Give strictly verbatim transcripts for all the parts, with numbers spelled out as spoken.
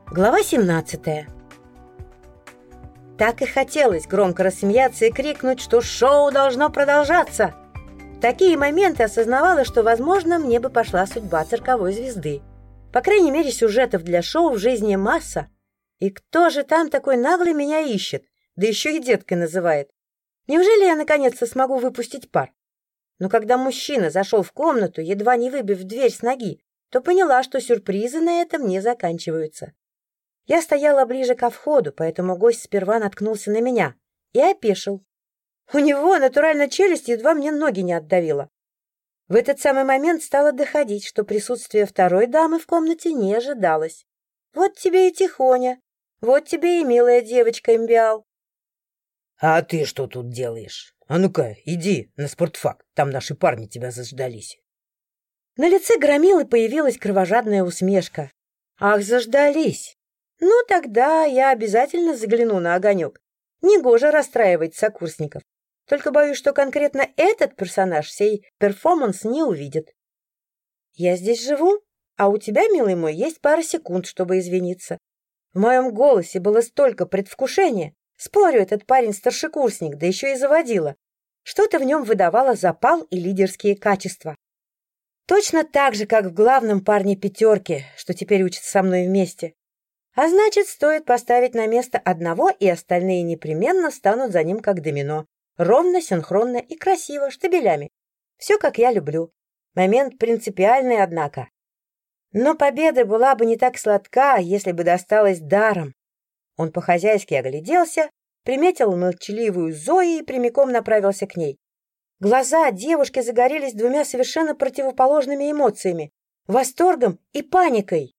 Глава семнадцатая. Так и хотелось громко рассмеяться и крикнуть, что шоу должно продолжаться. В такие моменты осознавала, что, возможно, мне бы пошла судьба цирковой звезды. По крайней мере, сюжетов для шоу в жизни масса. И кто же там такой наглый меня ищет? Да еще и деткой называет. Неужели я наконец-то смогу выпустить пар? Но когда мужчина зашел в комнату, едва не выбив дверь с ноги, то поняла, что сюрпризы на этом не заканчиваются. Я стояла ближе ко входу, поэтому гость сперва наткнулся на меня и опешил. У него натурально челюсть едва мне ноги не отдавила. В этот самый момент стало доходить, что присутствие второй дамы в комнате не ожидалось. Вот тебе и Тихоня, вот тебе и милая девочка Имбиал. — А ты что тут делаешь? А ну-ка, иди на спортфак, там наши парни тебя заждались. На лице Громилы появилась кровожадная усмешка. Ах, заждались! Ну, тогда я обязательно загляну на огонек. Негоже расстраивать сокурсников. Только боюсь, что конкретно этот персонаж сей перформанс не увидит. Я здесь живу, а у тебя, милый мой, есть пара секунд, чтобы извиниться. В моем голосе было столько предвкушения. Спорю, этот парень старшекурсник, да еще и заводила. Что-то в нем выдавало запал и лидерские качества. Точно так же, как в главном парне пятерки, что теперь учится со мной вместе. А значит, стоит поставить на место одного, и остальные непременно станут за ним как домино. Ровно, синхронно и красиво, штабелями. Все, как я люблю. Момент принципиальный, однако. Но победа была бы не так сладка, если бы досталась даром. Он по-хозяйски огляделся, приметил молчаливую Зои и прямиком направился к ней. Глаза девушки загорелись двумя совершенно противоположными эмоциями — восторгом и паникой.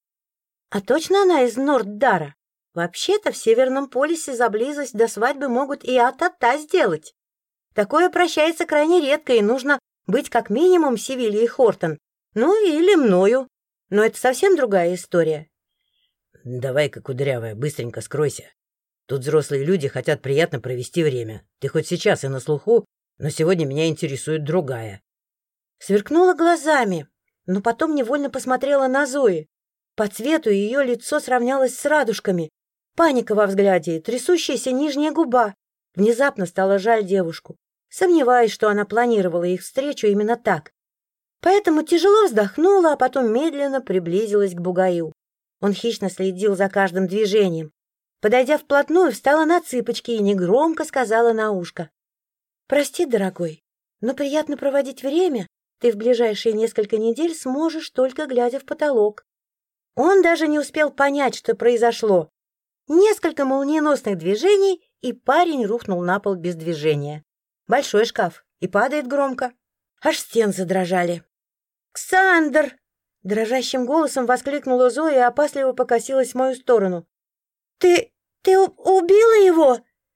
А точно она из Норддара? Вообще-то в Северном полюсе за близость до свадьбы могут и а-та-та сделать. Такое прощается крайне редко, и нужно быть как минимум Севильей Хортон. Ну, или мною. Но это совсем другая история. — Давай-ка, кудрявая, быстренько скройся. Тут взрослые люди хотят приятно провести время. Ты хоть сейчас и на слуху, но сегодня меня интересует другая. Сверкнула глазами, но потом невольно посмотрела на Зои. По цвету ее лицо сравнялось с радужками. Паника во взгляде, трясущаяся нижняя губа. Внезапно стало жаль девушку. Сомневаюсь, что она планировала их встречу именно так. Поэтому тяжело вздохнула, а потом медленно приблизилась к бугаю. Он хищно следил за каждым движением. Подойдя вплотную, встала на цыпочки и негромко сказала на ушко: «Прости, дорогой, но приятно проводить время ты в ближайшие несколько недель сможешь, только глядя в потолок». Он даже не успел понять, что произошло. Несколько молниеносных движений, и парень рухнул на пол без движения. Большой шкаф, и падает громко. Аж стены задрожали. «Ксандр!» — дрожащим голосом воскликнула Зоя и опасливо покосилась в мою сторону. «Ты... ты убила его?»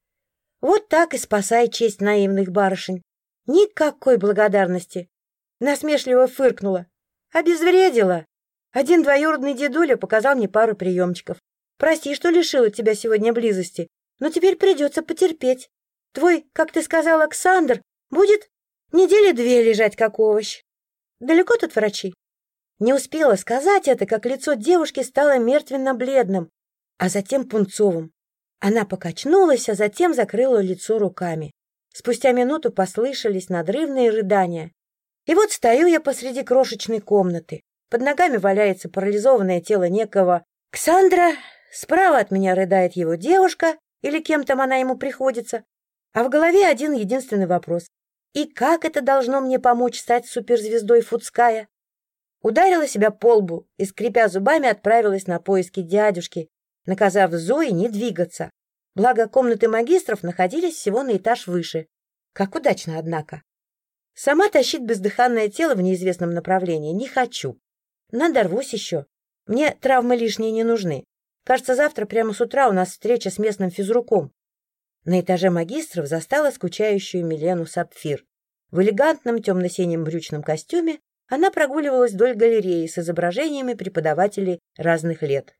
Вот так и спасай честь наивных барышень. Никакой благодарности. Насмешливо фыркнула. Обезвредила. Один двоюродный дедуля показал мне пару приемчиков. Прости, что лишила тебя сегодня близости, но теперь придется потерпеть. Твой, как ты сказал, Александр, будет недели две лежать как овощ. Далеко тут врачи?» Не успела сказать это, как лицо девушки стало мертвенно-бледным, а затем пунцовым. Она покачнулась, а затем закрыла лицо руками. Спустя минуту послышались надрывные рыдания. И вот стою я посреди крошечной комнаты. Под ногами валяется парализованное тело некого Ксандра, справа от меня рыдает его девушка, или кем там она ему приходится, а в голове один единственный вопрос. И как это должно мне помочь стать суперзвездой Фудская? Ударила себя по лбу и, скрипя зубами, отправилась на поиски дядюшки, наказав Зои не двигаться. Благо, комнаты магистров находились всего на этаж выше. Как удачно, однако. Сама тащить бездыханное тело в неизвестном направлении не хочу. Надорвусь еще. Мне травмы лишние не нужны. Кажется, завтра прямо с утра у нас встреча с местным физруком. На этаже магистров застала скучающую Милену Сапфир. В элегантном темно-синем брючном костюме она прогуливалась вдоль галереи с изображениями преподавателей разных лет.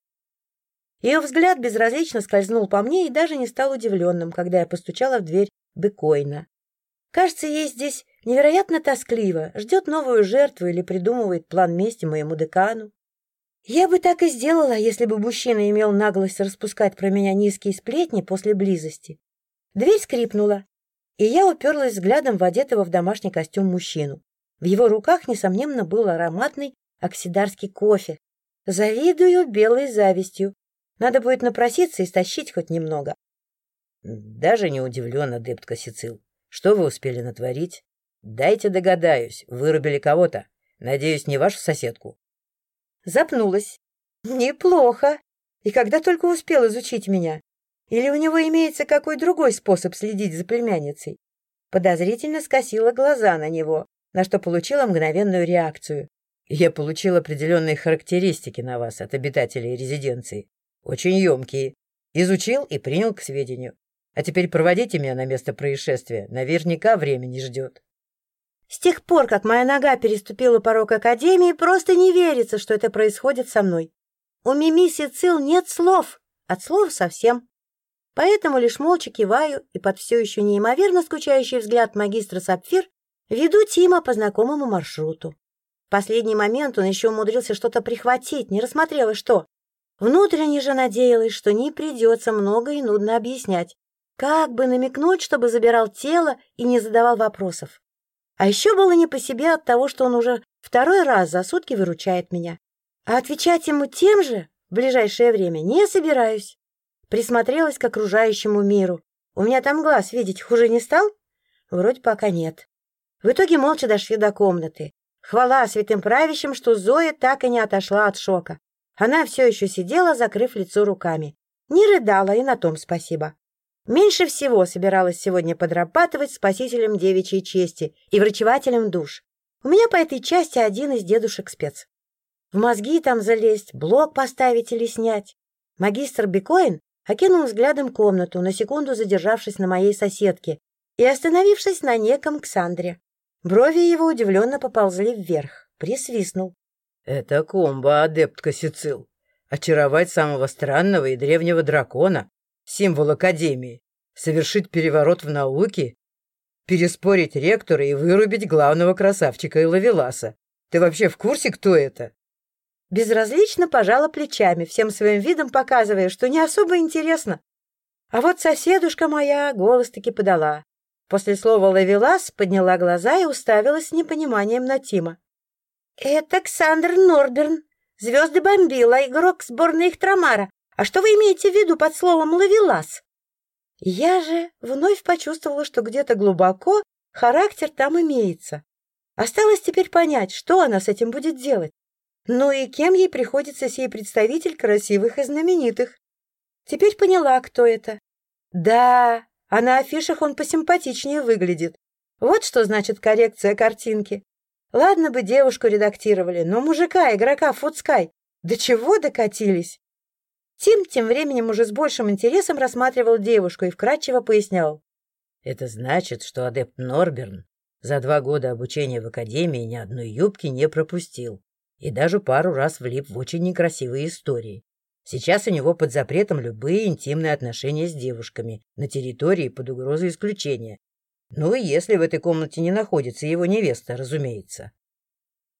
Ее взгляд безразлично скользнул по мне и даже не стал удивленным, когда я постучала в дверь Бекойна. Кажется, ей здесь невероятно тоскливо, ждет новую жертву или придумывает план мести моему декану. Я бы так и сделала, если бы мужчина имел наглость распускать про меня низкие сплетни после близости. Дверь скрипнула, и я уперлась взглядом в одетого в домашний костюм мужчину. В его руках, несомненно, был ароматный оксидарский кофе. Завидую белой завистью. Надо будет напроситься и стащить хоть немного. Даже не удивлен, адепт Кассицил. Что вы успели натворить? Дайте догадаюсь, вырубили кого-то. Надеюсь, не вашу соседку. Запнулась. Неплохо. И когда только успел изучить меня? Или у него имеется какой другой способ следить за племянницей? Подозрительно скосила глаза на него, на что получила мгновенную реакцию. Я получил определенные характеристики на вас от обитателей резиденции. Очень емкие. Изучил и принял к сведению. А теперь проводите меня на место происшествия. Наверняка время не ждет. С тех пор, как моя нога переступила порог Академии, просто не верится, что это происходит со мной. У Мими Сицил нет слов, от слов совсем. Поэтому лишь молча киваю и под все еще неимоверно скучающий взгляд магистра Сапфир веду Тима по знакомому маршруту. В последний момент он еще умудрился что-то прихватить, не рассмотрела что. Внутренне же надеялась, что не придется много и нудно объяснять. Как бы намекнуть, чтобы забирал тело и не задавал вопросов. А еще было не по себе от того, что он уже второй раз за сутки выручает меня. А отвечать ему тем же в ближайшее время не собираюсь. Присмотрелась к окружающему миру. У меня там глаз видеть хуже не стал? Вроде пока нет. В итоге молча дошли до комнаты. Хвала святым правящим, что Зоя так и не отошла от шока. Она все еще сидела, закрыв лицо руками. Не рыдала, и на том спасибо. Меньше всего собиралась сегодня подрабатывать спасителем девичьей чести и врачевателем душ. У меня по этой части один из дедушек спец. В мозги там залезть, блок поставить или снять. Магистр Бикоин окинул взглядом комнату, на секунду задержавшись на моей соседке и остановившись на неком Ксандре. Брови его удивленно поползли вверх, присвистнул. — Это комбо, адепт Кассицил. Очаровать самого странного и древнего дракона, символ Академии, совершить переворот в науке, переспорить ректора и вырубить главного красавчика Иловеласа. Ты вообще в курсе, кто это? Безразлично пожала плечами, всем своим видом показывая, что не особо интересно. А вот соседушка моя голос-таки подала. После слова «Ловелас» подняла глаза и уставилась с непониманием на Тима. — Это Ксандр Норберн, звезды бомбила, игрок сборной Ихтрамара. А что вы имеете в виду под словом «Ловелас»? Я же вновь почувствовала, что где-то глубоко характер там имеется. Осталось теперь понять, что она с этим будет делать. Ну и кем ей приходится сей представитель красивых и знаменитых. Теперь поняла, кто это. Да, а на афишах он посимпатичнее выглядит. Вот что значит коррекция картинки. Ладно бы девушку редактировали, но мужика, игрока Фудскай, до чего докатились? Тим тем временем уже с большим интересом рассматривал девушку и вкратчиво пояснял. Это значит, что адепт Норберн за два года обучения в Академии ни одной юбки не пропустил и даже пару раз влип в очень некрасивые истории. Сейчас у него под запретом любые интимные отношения с девушками на территории под угрозой исключения. Ну и если в этой комнате не находится его невеста, разумеется.